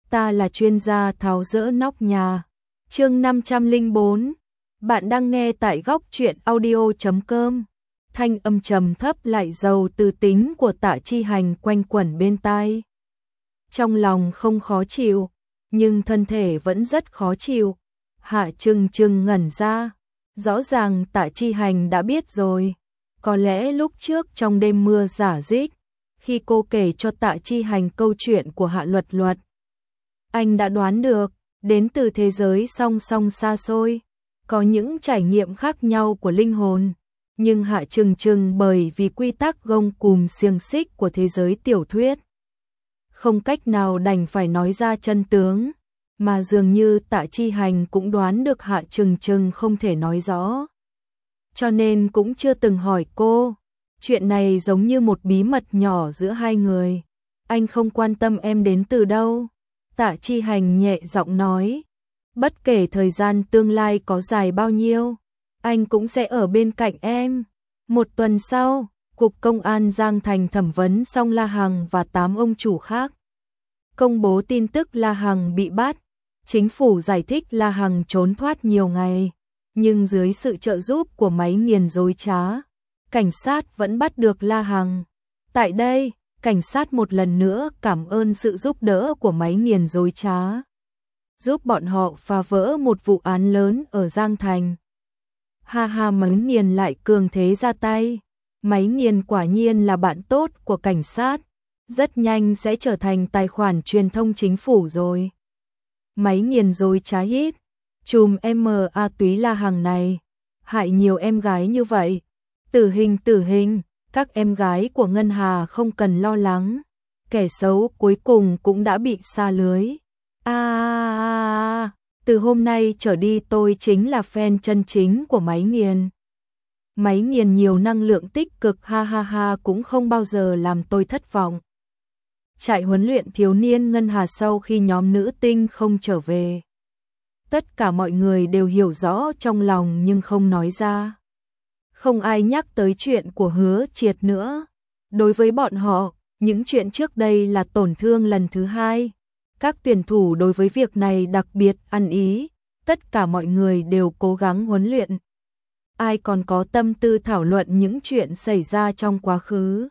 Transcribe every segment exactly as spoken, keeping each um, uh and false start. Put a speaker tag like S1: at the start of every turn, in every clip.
S1: Ta là chuyên gia tháo dỡ nóc nhà. Chương năm trăm lẻ bốn. Bạn đang nghe tại góc truyện audio chấm com. Thanh âm trầm thấp lại giàu tư tính của Tạ Chi Hành quanh quẩn bên tai. Trong lòng không khó chịu, nhưng thân thể vẫn rất khó chịu. Hạ Trừng Trừng ngẩn ra, rõ ràng Tạ Chi Hành đã biết rồi. Có lẽ lúc trước trong đêm mưa rả rích, khi cô kể cho Tạ Chi Hành câu chuyện của Hạ Luật Luật, anh đã đoán được, đến từ thế giới song song xa xôi, có những trải nghiệm khác nhau của linh hồn. Nhưng Hạ Trừng Trừng bởi vì quy tắc gông cùm xiềng xích của thế giới tiểu thuyết, không cách nào đành phải nói ra chân tướng, mà dường như Tạ Chi Hành cũng đoán được Hạ Trừng Trừng không thể nói rõ. Cho nên cũng chưa từng hỏi cô, chuyện này giống như một bí mật nhỏ giữa hai người. Anh không quan tâm em đến từ đâu. Tạ Chi Hành nhẹ giọng nói, bất kể thời gian tương lai có dài bao nhiêu, anh cũng sẽ ở bên cạnh em. Một tuần sau, Cục Công an Giang Thành thẩm vấn xong La Hằng và tám ông chủ khác. Công bố tin tức La Hằng bị bắt. Chính phủ giải thích La Hằng trốn thoát nhiều ngày, nhưng dưới sự trợ giúp của máy nghiền dối trá, cảnh sát vẫn bắt được La Hằng. Tại đây, cảnh sát một lần nữa cảm ơn sự giúp đỡ của máy nghiền dối trá, giúp bọn họ phá vỡ một vụ án lớn ở Giang Thành. Ha ha, máy nghiền lại cường thế ra tay. Máy nghiền quả nhiên là bạn tốt của cảnh sát, rất nhanh sẽ trở thành tài khoản truyền thông chính phủ rồi. Máy nghiền dối trá hít, chùm em a túy La Hằng này, hại nhiều em gái như vậy. Tử hình tử hình, các em gái của Ngân Hà không cần lo lắng, kẻ xấu cuối cùng cũng đã bị sa lưới. À, à, à, à, từ hôm nay trở đi tôi chính là fan chân chính của máy nghiền. Máy nghiền nhiều năng lượng tích cực, ha ha ha, cũng không bao giờ làm tôi thất vọng. Trại huấn luyện thiếu niên Ngân Hà sau khi nhóm nữ tinh không trở về, tất cả mọi người đều hiểu rõ trong lòng nhưng không nói ra. Không ai nhắc tới chuyện của Hứa Triệt nữa. Đối với bọn họ, những chuyện trước đây là tổn thương lần thứ hai. Các tuyển thủ đối với việc này đặc biệt ăn ý, tất cả mọi người đều cố gắng huấn luyện. Ai còn có tâm tư thảo luận những chuyện xảy ra trong quá khứ.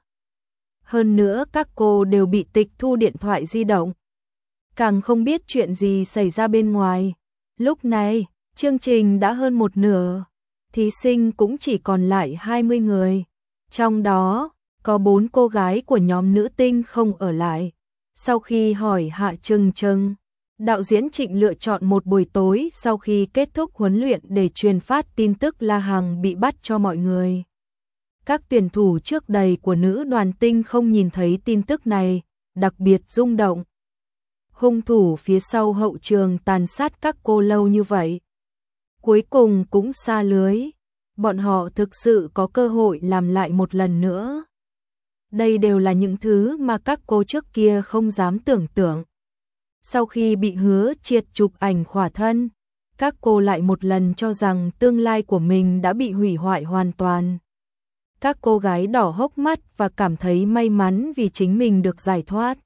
S1: Hơn nữa các cô đều bị tịch thu điện thoại di động, càng không biết chuyện gì xảy ra bên ngoài. Lúc này, chương trình đã hơn một nửa, thí sinh cũng chỉ còn lại hai mươi người. Trong đó, có bốn cô gái của nhóm nữ tinh không ở lại. Sau khi hỏi Hạ Trừng Trừng, đạo diễn Trịnh lựa chọn một buổi tối sau khi kết thúc huấn luyện để truyền phát tin tức La Hằng bị bắt cho mọi người. Các tuyển thủ trước đây của nữ đoàn tinh không nhìn thấy tin tức này, đặc biệt rung động. Hung thủ phía sau hậu trường tàn sát các cô lâu như vậy, cuối cùng cũng sa lưới. Bọn họ thực sự có cơ hội làm lại một lần nữa. Đây đều là những thứ mà các cô trước kia không dám tưởng tượng. Sau khi bị Hứa Triệt chụp ảnh khỏa thân, các cô lại một lần cho rằng tương lai của mình đã bị hủy hoại hoàn toàn. Các cô gái đỏ hốc mắt và cảm thấy may mắn vì chính mình được giải thoát.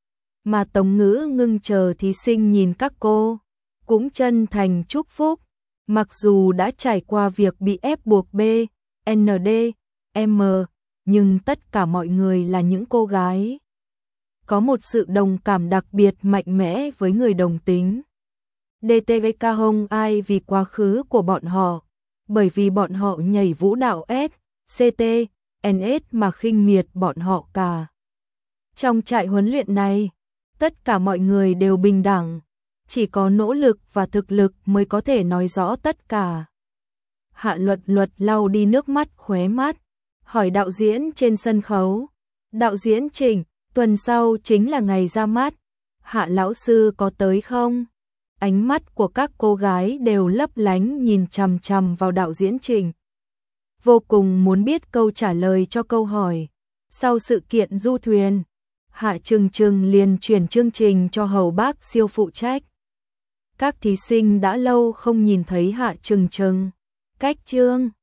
S1: Mà Tống Ngữ ngưng chờ thí sinh nhìn các cô, cũng chân thành chúc phúc. Mặc dù đã trải qua việc bị ép buộc B, N D, M, nhưng tất cả mọi người là những cô gái. Có một sự đồng cảm đặc biệt mạnh mẽ với người đồng tính. đê tê vê ca không ai vì quá khứ của bọn họ, bởi vì bọn họ nhảy vũ đạo S, C T, N S mà khinh miệt bọn họ cả. Trong trại huấn luyện này, tất cả mọi người đều bình đẳng, chỉ có nỗ lực và thực lực mới có thể nói rõ tất cả. Hạ Luật Luật lau đi nước mắt khóe mắt, hỏi đạo diễn trên sân khấu, đạo diễn Trịnh, tuần sau chính là ngày ra mắt, Hạ lão sư có tới không? Ánh mắt của các cô gái đều lấp lánh nhìn chằm chằm vào đạo diễn Trịnh, vô cùng muốn biết câu trả lời cho câu hỏi. Sau sự kiện du thuyền, Hạ Trừng Trừng liền chuyển chương trình cho hầu bác siêu phụ trách. Các thí sinh đã lâu không nhìn thấy Hạ Trừng Trừng. Cách chương